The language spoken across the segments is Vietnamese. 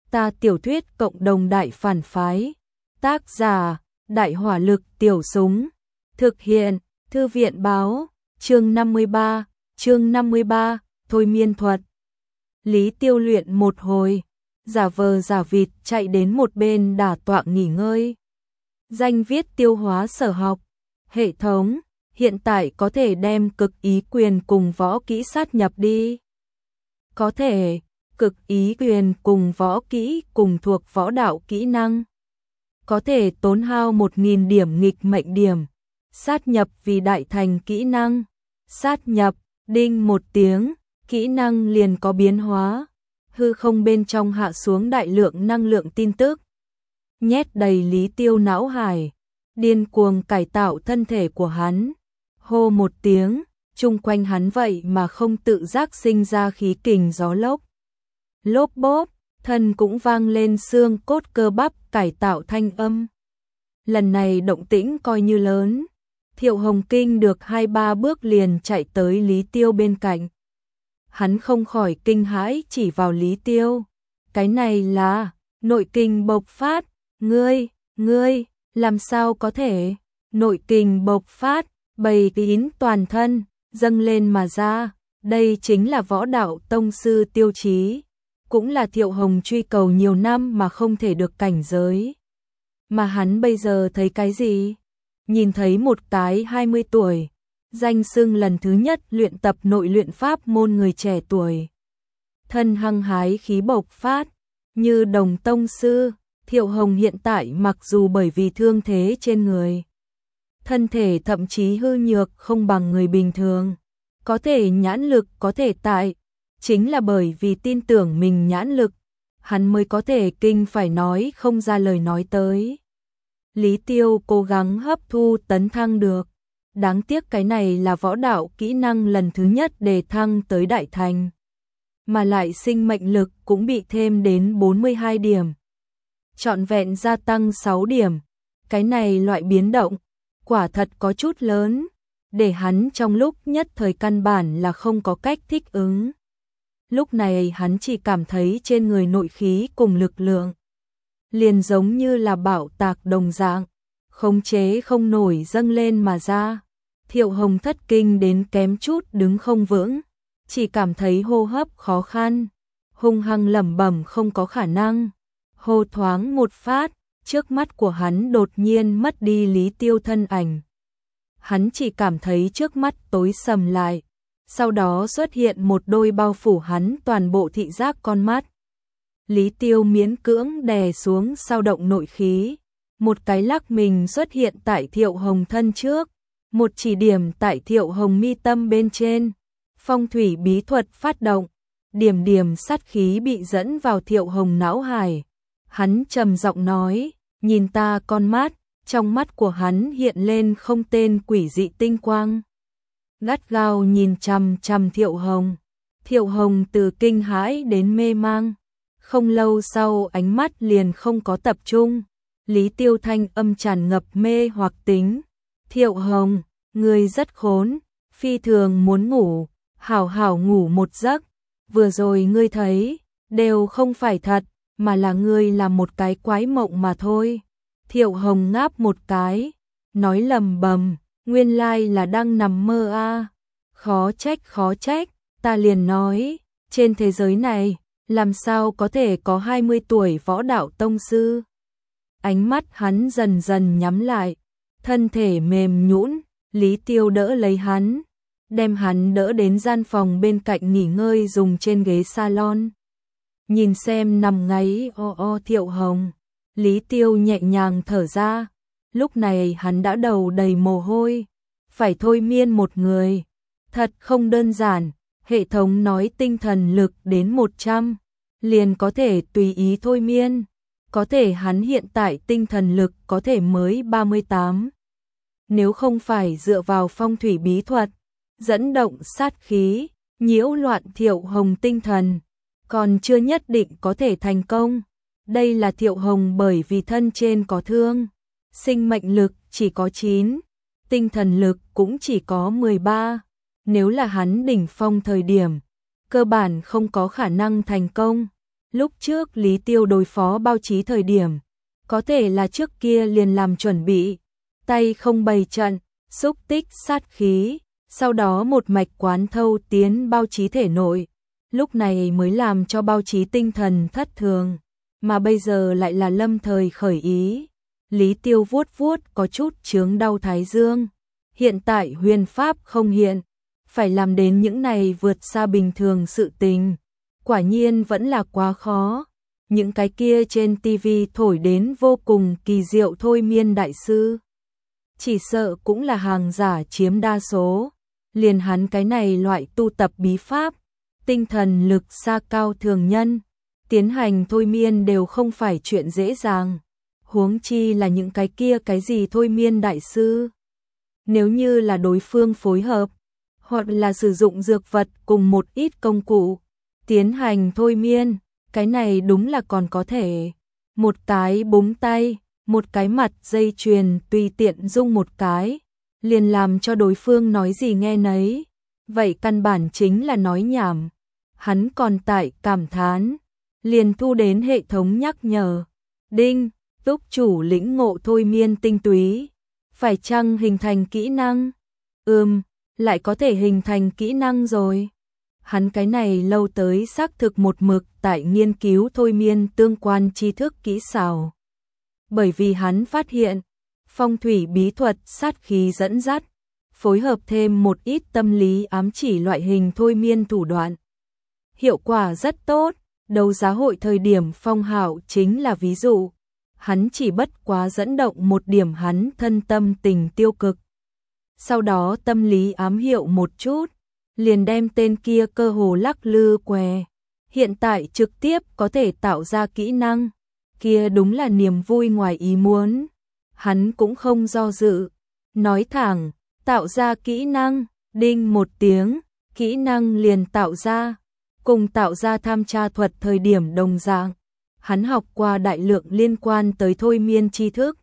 Ta tiểu thuyết cộng đồng đại phản phái. Tác giả, Đại hỏa lực tiểu súng. Thực hiện, Thư viện báo, chương 53, thôi miên thuật. Lý Tiêu luyện một hồi, giả vờ giả vịt chạy đến một bên đả tọa nghỉ ngơi. Danh viết tiêu hóa sở học, hệ thống, hiện tại có thể đem cực ý quyền cùng võ kỹ sát nhập đi. Có thể, cực ý quyền cùng võ kỹ cùng thuộc võ đạo kỹ năng. Có thể tốn hao 1000 điểm nghịch mệnh điểm. Sát nhập vì đại thành kỹ năng. Sát nhập, đinh một tiếng, kỹ năng liền có biến hóa. Hư không bên trong hạ xuống đại lượng năng lượng tin tức. Nhét đầy Lý Tiêu não hải, điên cuồng cải tạo thân thể của hắn. Hô một tiếng, chung quanh hắn vậy mà không tự giác sinh ra khí kình gió lốc. Lốp bốp, thân cũng vang lên xương cốt cơ bắp cải tạo thanh âm. Lần này động tĩnh coi như lớn. Thiệu Hồng Kinh được 2-3 bước liền chạy tới Lý Tiêu bên cạnh. Hắn không khỏi kinh hãi chỉ vào Lý Tiêu. Cái này là nội kình bộc phát. Ngươi, làm sao có thể? Nội kình bộc phát, bầy kín toàn thân, dâng lên mà ra. Đây chính là võ đạo tông sư tiêu chí. Cũng là Thiệu Hồng truy cầu nhiều năm mà không thể được cảnh giới. Mà hắn bây giờ thấy cái gì? Nhìn thấy một cái 20 tuổi, danh xưng lần thứ nhất luyện tập nội luyện pháp môn người trẻ tuổi. Thân hăng hái khí bộc phát, như đồng tông sư. Thiệu Hồng hiện tại mặc dù bởi vì thương thế trên người, thân thể thậm chí hư nhược không bằng người bình thường, có thể nhãn lực có thể tại, chính là bởi vì tin tưởng mình nhãn lực, hắn mới có thể kinh phải nói không ra lời nói tới. Lý Tiêu cố gắng hấp thu tấn thăng được, đáng tiếc cái này là võ đạo kỹ năng lần thứ nhất đề thăng tới đại thành, mà lại sinh mệnh lực cũng bị thêm đến 42 điểm. Trọn vẹn gia tăng 6 điểm, cái này loại biến động, quả thật có chút lớn, để hắn trong lúc nhất thời căn bản là không có cách thích ứng. Lúc này hắn chỉ cảm thấy trên người nội khí cùng lực lượng, liền giống như là bạo tạc đồng dạng, khống chế không nổi dâng lên mà ra. Thiệu Hồng thất kinh đến kém chút đứng không vững, chỉ cảm thấy hô hấp khó khăn, hung hăng lẩm bẩm không có khả năng. Hô thoáng một phát, trước mắt của hắn đột nhiên mất đi Lý Tiêu thân ảnh. Hắn chỉ cảm thấy trước mắt tối sầm lại, sau đó xuất hiện một đôi bao phủ hắn toàn bộ thị giác con mắt. Lý Tiêu miễn cưỡng đè xuống sao động nội khí, một cái lắc mình xuất hiện tại Thiệu Hồng thân trước, một chỉ điểm tại Thiệu Hồng mi tâm bên trên. Phong thủy bí thuật phát động, điểm điểm sát khí bị dẫn vào Thiệu Hồng não hải. Hắn trầm giọng nói, nhìn ta con mắt, trong mắt của hắn hiện lên không tên quỷ dị tinh quang. Gắt gao nhìn chằm chằm Thiệu Hồng. Thiệu Hồng từ kinh hãi đến mê mang. Không lâu sau ánh mắt liền không có tập trung. Lý Tiêu thanh âm tràn ngập mê hoặc tính. Thiệu Hồng, ngươi rất khốn, phi thường muốn ngủ, hảo hảo ngủ một giấc. Vừa rồi ngươi thấy, đều không phải thật, mà là ngươi là một cái quái mộng mà thôi. Thiệu Hồng ngáp một cái, nói lầm bầm, nguyên lai là đang nằm mơ a. Khó trách, ta liền nói, trên thế giới này, làm sao có thể có 20 tuổi võ đạo tông sư. Ánh mắt hắn dần dần nhắm lại, thân thể mềm nhũn. Lý Tiêu đỡ lấy hắn, đem hắn đỡ đến gian phòng bên cạnh nghỉ ngơi dùng trên ghế salon. Nhìn xem nằm ngáy Thiệu Hồng, Lý Tiêu nhẹ nhàng thở ra. Lúc này hắn đã đầu đầy mồ hôi, phải thôi miên một người, thật không đơn giản. Hệ thống nói tinh thần lực đến 100, liền có thể tùy ý thôi miên. Có thể hắn hiện tại tinh thần lực có thể mới 38. Nếu không phải dựa vào phong thủy bí thuật, dẫn động sát khí, nhiễu loạn Thiệu Hồng tinh thần, còn chưa nhất định có thể thành công. Đây là Thiệu Hồng bởi vì thân trên có thương, sinh mệnh lực chỉ có 9, tinh thần lực cũng chỉ có 13. Nếu là hắn đỉnh phong thời điểm, cơ bản không có khả năng thành công. Lúc trước Lý Tiêu đối phó báo chí thời điểm, có thể là trước kia liền làm chuẩn bị, tay không bày trận, xúc tích sát khí, sau đó một mạch quán thâu tiến báo chí thể nội, lúc này mới làm cho báo chí tinh thần thất thường, mà bây giờ lại là lâm thời khởi ý. Lý Tiêu vuốt vuốt có chút chướng đau thái dương, hiện tại huyền pháp không hiện, phải làm đến những này vượt xa bình thường sự tình, quả nhiên vẫn là quá khó. Những cái kia trên tivi thổi đến vô cùng kỳ diệu thôi miên đại sư, chỉ sợ cũng là hàng giả chiếm đa số, liền hắn cái này loại tu tập bí pháp, tinh thần lực xa cao thường nhân, tiến hành thôi miên đều không phải chuyện dễ dàng, huống chi là những cái kia cái gì thôi miên đại sư. Nếu như là đối phương phối hợp, hoặc là sử dụng dược vật cùng một ít công cụ, tiến hành thôi miên, cái này đúng là còn có thể. Một cái búng tay, một cái mặt dây chuyền tùy tiện dung một cái, liền làm cho đối phương nói gì nghe nấy. Vậy căn bản chính là nói nhảm. Hắn còn tại cảm thán, liền thu đến hệ thống nhắc nhở. Đinh, túc chủ lĩnh ngộ thôi miên tinh túy. Phải chăng hình thành kỹ năng? Lại có thể hình thành kỹ năng rồi. Hắn cái này lâu tới xác thực một mực tại nghiên cứu thôi miên tương quan tri thức kỹ xảo. Bởi vì hắn phát hiện, phong thủy bí thuật sát khí dẫn dắt, phối hợp thêm một ít tâm lý ám chỉ loại hình thôi miên thủ đoạn. Hiệu quả rất tốt, đấu giá hội thời điểm Phong Hạo chính là ví dụ. Hắn chỉ bất quá dẫn động một điểm hắn thân tâm tình tiêu cực. Sau đó tâm lý ám hiệu một chút, liền đem tên kia cơ hồ lắc lư què. Hiện tại trực tiếp có thể tạo ra kỹ năng, kia đúng là niềm vui ngoài ý muốn. Hắn cũng không do dự, nói thẳng, tạo ra kỹ năng, đinh một tiếng, kỹ năng liền tạo ra, cùng tạo ra tham tra thuật thời điểm đồng dạng. Hắn học qua đại lượng liên quan tới thôi miên tri thức,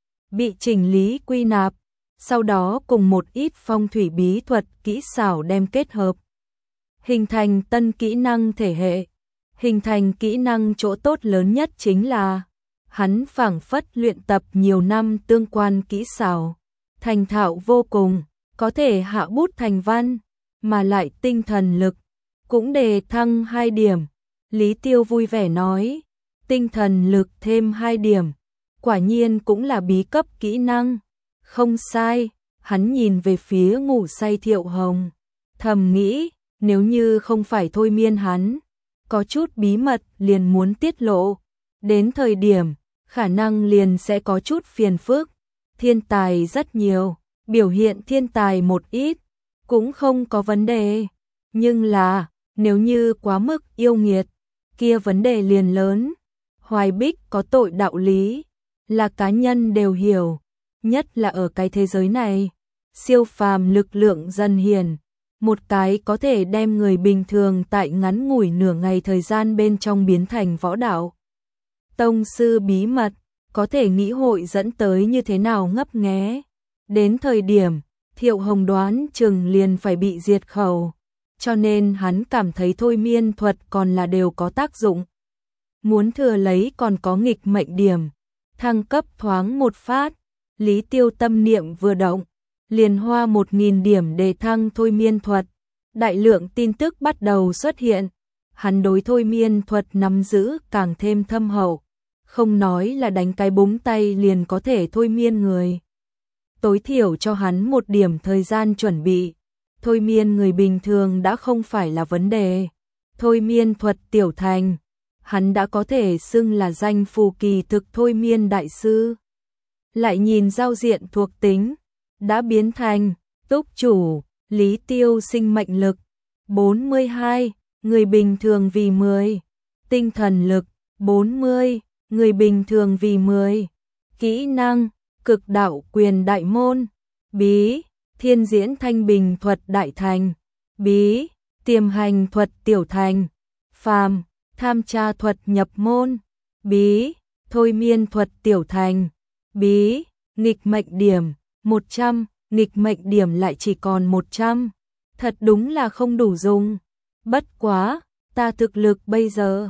bị chỉnh lý quy nạp, sau đó cùng một ít phong thủy bí thuật kỹ xảo đem kết hợp, hình thành tân kỹ năng thể hệ. Hình thành kỹ năng chỗ tốt lớn nhất chính là hắn phảng phất luyện tập nhiều năm tương quan kỹ xảo, thành thạo vô cùng, có thể hạ bút thành văn, mà lại tinh thần lực cũng đề thăng 2 điểm. Lý Tiêu vui vẻ nói, tinh thần lực thêm 2 điểm, quả nhiên cũng là bí cấp kỹ năng. Không sai, hắn nhìn về phía ngủ say Thiệu Hồng, thầm nghĩ, nếu như không phải thôi miên hắn, có chút bí mật liền muốn tiết lộ, đến thời điểm, khả năng liền sẽ có chút phiền phức. Thiên tài rất nhiều, biểu hiện thiên tài một ít, cũng không có vấn đề. Nhưng là, nếu như quá mức yêu nghiệt, kia vấn đề liền lớn. Hoài Bích có tội đạo lý, là cá nhân đều hiểu, nhất là ở cái thế giới này, siêu phàm lực lượng dần hiển, một cái có thể đem người bình thường tại ngắn ngủi nửa ngày thời gian bên trong biến thành võ đạo tông sư bí mật, có thể nghĩ hội dẫn tới như thế nào ngấp nghé. Đến thời điểm, Thiệu Hồng đoán chừng liền phải bị diệt khẩu, cho nên hắn cảm thấy thôi miên thuật còn là đều có tác dụng. Muốn thừa lấy còn có nghịch mệnh điểm, thăng cấp thoáng một phát, Lý Tiêu tâm niệm vừa động, liền hoa 1000 điểm để thăng thôi miên thuật. Đại lượng tin tức bắt đầu xuất hiện, hắn đối thôi miên thuật nắm giữ càng thêm thâm hậu, không nói là đánh cái búng tay liền có thể thôi miên người. Tối thiểu cho hắn một điểm thời gian chuẩn bị, thôi miên người bình thường đã không phải là vấn đề. Thôi miên thuật tiểu thành, hắn đã có thể xưng là danh phù kỳ thực thôi miên đại sư. Lại nhìn giao diện thuộc tính, đã biến thành túc chủ, Lý Tiêu sinh mệnh lực 42, người bình thường vì 10, tinh thần lực 40, người bình thường vì 10, kỹ năng cực đạo quyền đại môn, bí thiên diễn thanh bình thuật đại thành, bí tiềm hành thuật tiểu thành, phàm tham tra thuật nhập môn, bí thôi miên thuật tiểu thành, bí nghịch mệnh điểm 100, nghịch mệnh điểm lại chỉ còn 100. Thật đúng là không đủ dùng. Bất quá, ta thực lực bây giờ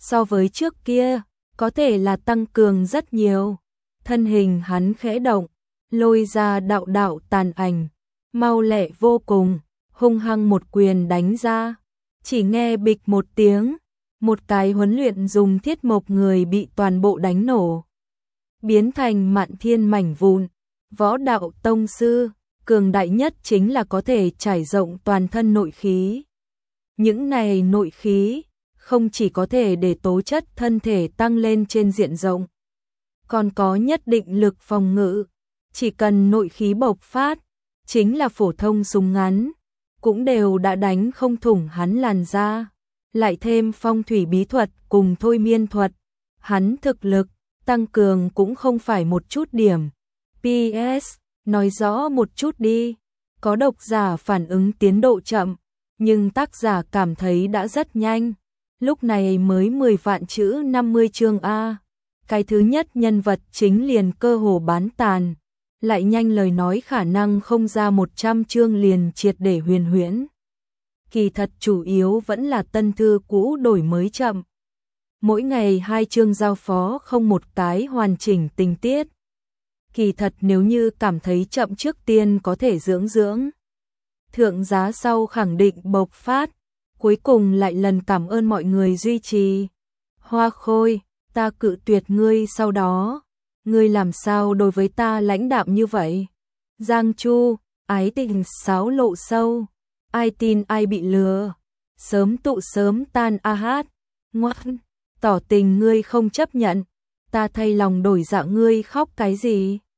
so với trước kia, có thể là tăng cường rất nhiều. Thân hình hắn khẽ động, lôi ra đạo đạo tàn ảnh, mau lẹ vô cùng, hung hăng một quyền đánh ra. Chỉ nghe bịch một tiếng, một cái huấn luyện dùng thiết mộc người bị toàn bộ đánh nổ, biến thành mạn thiên mảnh vụn. Võ đạo tông sư, cường đại nhất chính là có thể trải rộng toàn thân nội khí. Những này nội khí không chỉ có thể để tố chất thân thể tăng lên trên diện rộng, còn có nhất định lực phòng ngự. Chỉ cần nội khí bộc phát, chính là phổ thông súng ngắn cũng đều đã đánh không thủng hắn làn da. Lại thêm phong thủy bí thuật cùng thôi miên thuật, hắn thực lực tăng cường cũng không phải một chút điểm. PS, nói rõ một chút đi. Có độc giả phản ứng tiến độ chậm, nhưng tác giả cảm thấy đã rất nhanh. Lúc này mới 10 vạn chữ 50 chương A. Cái thứ nhất nhân vật chính liền cơ hồ bán tàn. Lại nhanh lời nói khả năng không ra 100 chương liền triệt để huyền huyễn. Kỳ thật chủ yếu vẫn là tân thư cũ đổi mới chậm. Mỗi ngày 2 chương giao phó không một cái hoàn chỉnh tình tiết. Kỳ thật nếu như cảm thấy chậm trước tiên có thể dưỡng dưỡng. Thượng giá sau khẳng định bộc phát. Cuối cùng lại lần cảm ơn mọi người duy trì. Hoa Khôi, ta cự tuyệt ngươi sau đó. Ngươi làm sao đối với ta lãnh đạm như vậy? Giang Chu, ái tình sáo lộ sâu. Ai tin ai bị lừa. Sớm tụ sớm tan a hát. Ngoan, tỏ tình ngươi không chấp nhận. Ta thay lòng đổi dạ ngươi khóc cái gì?